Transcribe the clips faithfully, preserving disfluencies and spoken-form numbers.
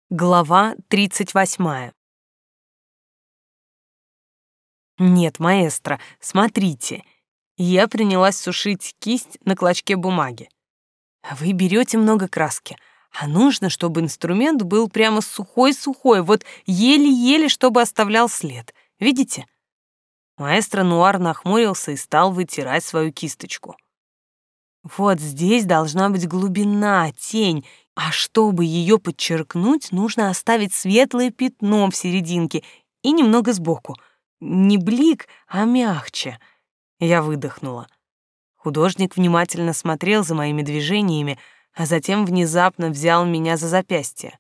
Глава тридцать восьмая. Нет, маэстро, смотрите. Я принялась сушить кисть на клочке бумаги. Вы берете много краски, а нужно, чтобы инструмент был прямо сухой-сухой, вот еле-еле, чтобы оставлял след. Видите? Маэстро Нуар нахмурился и стал вытирать свою кисточку. Вот здесь должна быть глубина, тень, а чтобы ее подчеркнуть, нужно оставить светлое пятно в серединке и немного сбоку. Не блик, а мягче. Я выдохнула. Художник внимательно смотрел за моими движениями, а затем внезапно взял меня за запястье.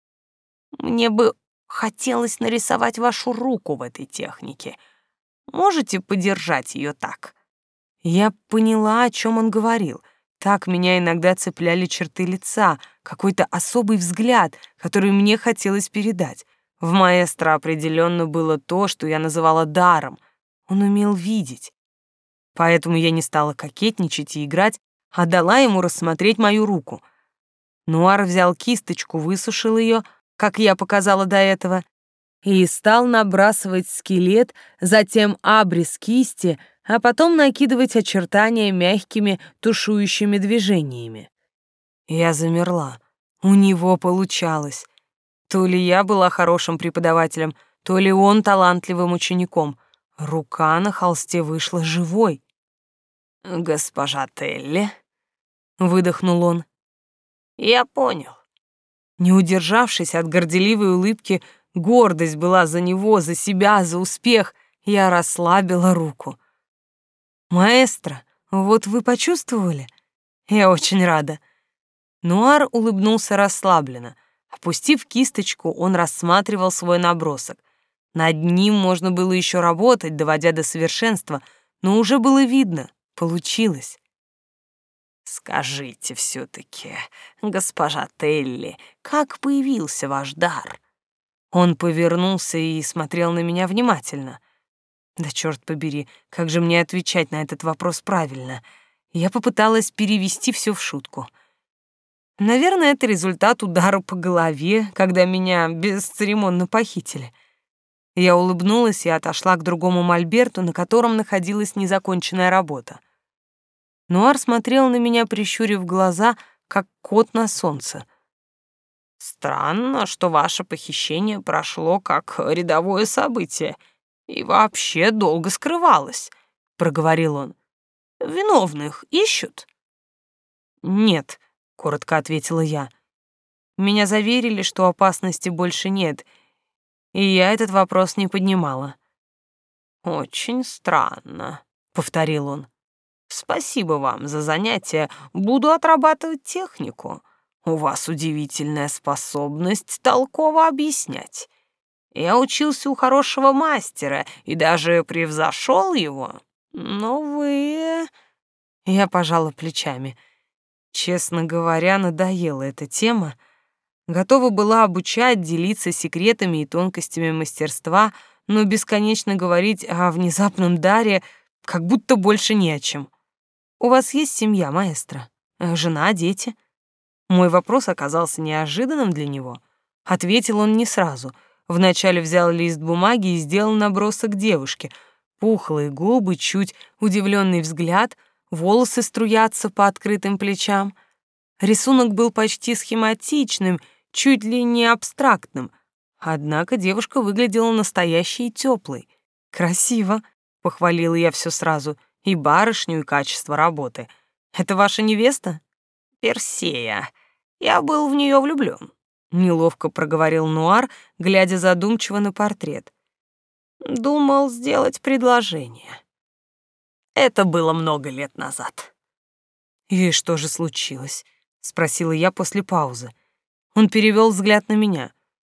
«Мне бы хотелось нарисовать вашу руку в этой технике. Можете подержать ее так?» Я поняла, о чем он говорил. Так меня иногда цепляли черты лица, какой-то особый взгляд, который мне хотелось передать. В маэстро определенно было то, что я называла даром. Он умел видеть. Поэтому я не стала кокетничать и играть, а дала ему рассмотреть мою руку. Нуар взял кисточку, высушил ее, как я показала до этого, и стал набрасывать скелет, затем абрис кисти, а потом накидывать очертания мягкими тушующими движениями. Я замерла. У него получалось. То ли я была хорошим преподавателем, то ли он талантливым учеником. Рука на холсте вышла живой. «Госпожа Телли», — выдохнул он. «Я понял». Не удержавшись от горделивой улыбки, гордость была за него, за себя, за успех, я расслабила руку. «Маэстро, вот вы почувствовали? Я очень рада». Нуар улыбнулся расслабленно. Опустив кисточку, он рассматривал свой набросок. Над ним можно было еще работать, доводя до совершенства, но уже было видно, получилось. «Скажите все-таки, госпожа Телли, как появился ваш дар?» Он повернулся и смотрел на меня внимательно. Да черт побери, как же мне отвечать на этот вопрос правильно? Я попыталась перевести все в шутку. Наверное, это результат удара по голове, когда меня бесцеремонно похитили. Я улыбнулась и отошла к другому мольберту, на котором находилась незаконченная работа. Нуар смотрел на меня, прищурив глаза, как кот на солнце. «Странно, что ваше похищение прошло как рядовое событие и вообще долго скрывалось», — проговорил он. «Виновных ищут?» «Нет», — коротко ответила я. Меня заверили, что опасности больше нет, и я этот вопрос не поднимала. «Очень странно», — повторил он. «Спасибо вам за занятие, буду отрабатывать технику. У вас удивительная способность толково объяснять. Я учился у хорошего мастера и даже превзошел его, но вы...» Я пожала плечами. Честно говоря, надоела эта тема. Готова была обучать, делиться секретами и тонкостями мастерства, но бесконечно говорить о внезапном даре как будто больше не о чем. «У вас есть семья, маэстро? Жена, дети?» Мой вопрос оказался неожиданным для него. Ответил он не сразу. Вначале взял лист бумаги и сделал набросок девушки. Пухлые губы, чуть удивленный взгляд, волосы струятся по открытым плечам. Рисунок был почти схематичным, чуть ли не абстрактным. Однако девушка выглядела настоящей и тёплой. «Красиво», — похвалила я все сразу, и барышню, и качество работы. «Это ваша невеста?» «Персея. Я был в нее влюблен», — неловко проговорил Нуар, глядя задумчиво на портрет. «Думал сделать предложение. Это было много лет назад». «И что же случилось?» — спросила я после паузы. Он перевел взгляд на меня.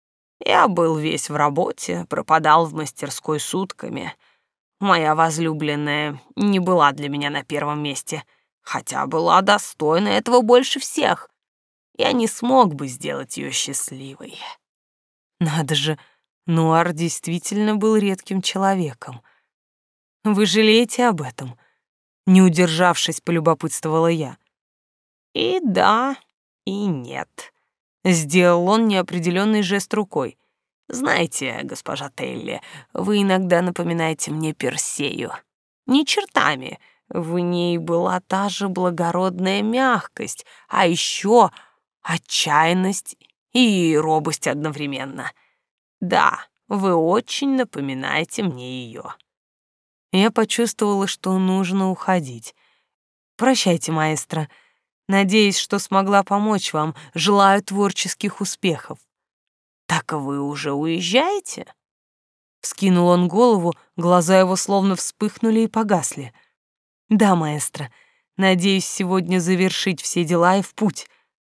«Я был весь в работе, пропадал в мастерской сутками. Моя возлюбленная не была для меня на первом месте, хотя была достойна этого больше всех. Я не смог бы сделать ее счастливой». Надо же, Нуар действительно был редким человеком. «Вы жалеете об этом?» Не удержавшись, полюбопытствовала я. «И да, и нет», — Сделал он неопределенный жест рукой. Знаете, госпожа Телли, вы иногда напоминаете мне Персею. Не чертами, в ней была та же благородная мягкость, а еще отчаянность и робость одновременно. Да, вы очень напоминаете мне ее. Я почувствовала, что нужно уходить. Прощайте, маэстро. Надеюсь, что смогла помочь вам. Желаю творческих успехов. Так вы уже уезжаете? Вскинул он голову, глаза его словно вспыхнули и погасли. Да, маэстро. Надеюсь сегодня завершить все дела и в путь.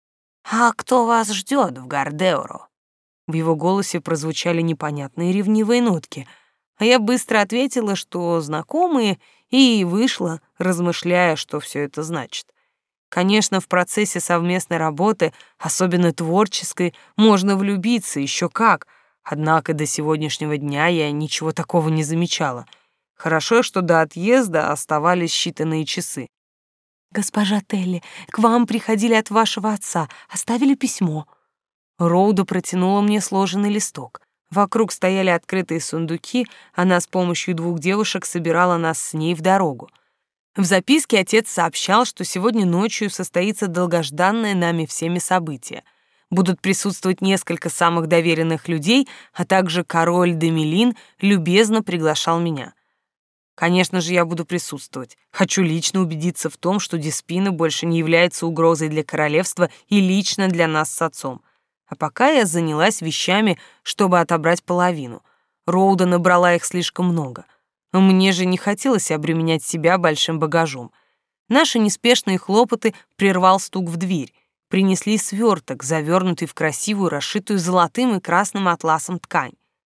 А кто вас ждет в Гардеоро? В его голосе прозвучали непонятные ревнивые нотки, а я быстро ответила, что знакомые, и вышла, размышляя, что все это значит. Конечно, в процессе совместной работы, особенно творческой, можно влюбиться, еще как, однако до сегодняшнего дня я ничего такого не замечала. Хорошо, что до отъезда оставались считанные часы. «Госпожа Телли, к вам приходили от вашего отца, оставили письмо». Роуда протянула мне сложенный листок. Вокруг стояли открытые сундуки, она с помощью двух девушек собирала нас с ней в дорогу. В записке отец сообщал, что сегодня ночью состоится долгожданное нами всеми событие. Будут присутствовать несколько самых доверенных людей, а также король Демелин любезно приглашал меня. Конечно же, я буду присутствовать. Хочу лично убедиться в том, что Деспина больше не является угрозой для королевства и лично для нас с отцом. А пока я занялась вещами, чтобы отобрать половину. Роуда набрала их слишком много. Мне же не хотелось обременять себя большим багажом. Наши неспешные хлопоты прервал стук в дверь. Принесли сверток, завернутый в красивую, расшитую золотым и красным атласом ткань.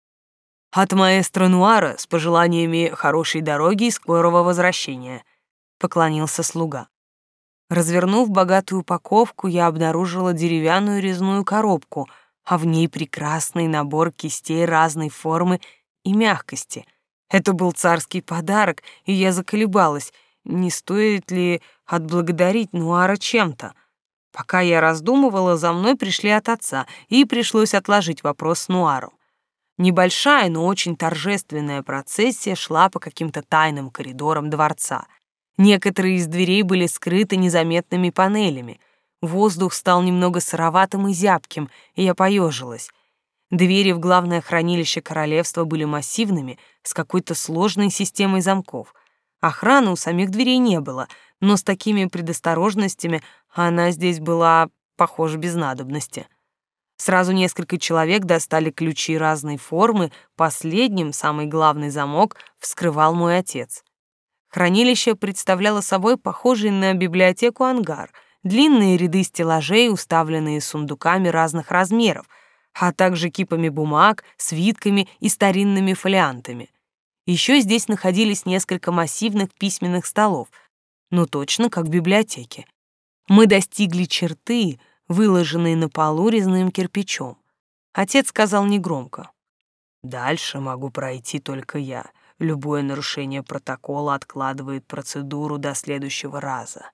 «От маэстро Нуара с пожеланиями хорошей дороги и скорого возвращения», — поклонился слуга. Развернув богатую упаковку, я обнаружила деревянную резную коробку, а в ней прекрасный набор кистей разной формы и мягкости. Это был царский подарок, и я заколебалась, не стоит ли отблагодарить Нуара чем-то. Пока я раздумывала, за мной пришли от отца, и пришлось отложить вопрос с Нуаром. Небольшая, но очень торжественная процессия шла по каким-то тайным коридорам дворца. Некоторые из дверей были скрыты незаметными панелями. Воздух стал немного сыроватым и зябким, и я поежилась. Двери в главное хранилище королевства были массивными, с какой-то сложной системой замков. Охраны у самих дверей не было, но с такими предосторожностями она здесь была, похоже, без надобности. Сразу несколько человек достали ключи разной формы, последним, самый главный замок, вскрывал мой отец. Хранилище представляло собой похожий на библиотеку ангар, длинные ряды стеллажей, уставленные сундуками разных размеров, а также кипами бумаг, свитками и старинными фолиантами. Еще здесь находились несколько массивных письменных столов, ну точно как в библиотеке. Мы достигли черты, выложенной на полу резным кирпичом. Отец сказал негромко: «Дальше могу пройти только я. Любое нарушение протокола откладывает процедуру до следующего раза».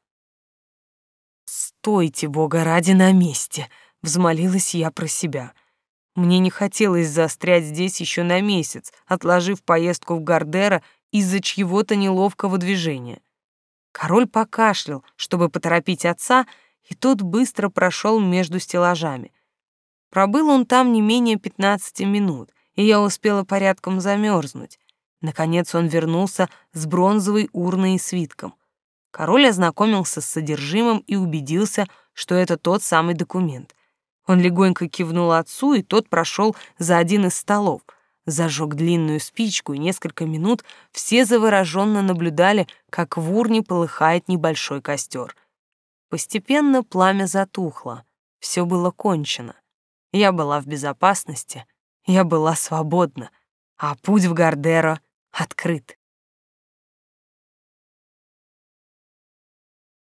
«Стойте, Бога ради, на месте!» — взмолилась я про себя. Мне не хотелось застрять здесь еще на месяц, отложив поездку в Гардеро из-за чьего-то неловкого движения. Король покашлял, чтобы поторопить отца, и тот быстро прошел между стеллажами. Пробыл он там не менее пятнадцати минут, и я успела порядком замерзнуть. Наконец он вернулся с бронзовой урной и свитком. Король ознакомился с содержимым и убедился, что это тот самый документ. Он легонько кивнул отцу, и тот прошел за один из столов, зажег длинную спичку, и несколько минут все завороженно наблюдали, как в урне полыхает небольшой костер. Постепенно пламя затухло, все было кончено. Я была в безопасности, я была свободна, а путь в Гардеро открыт.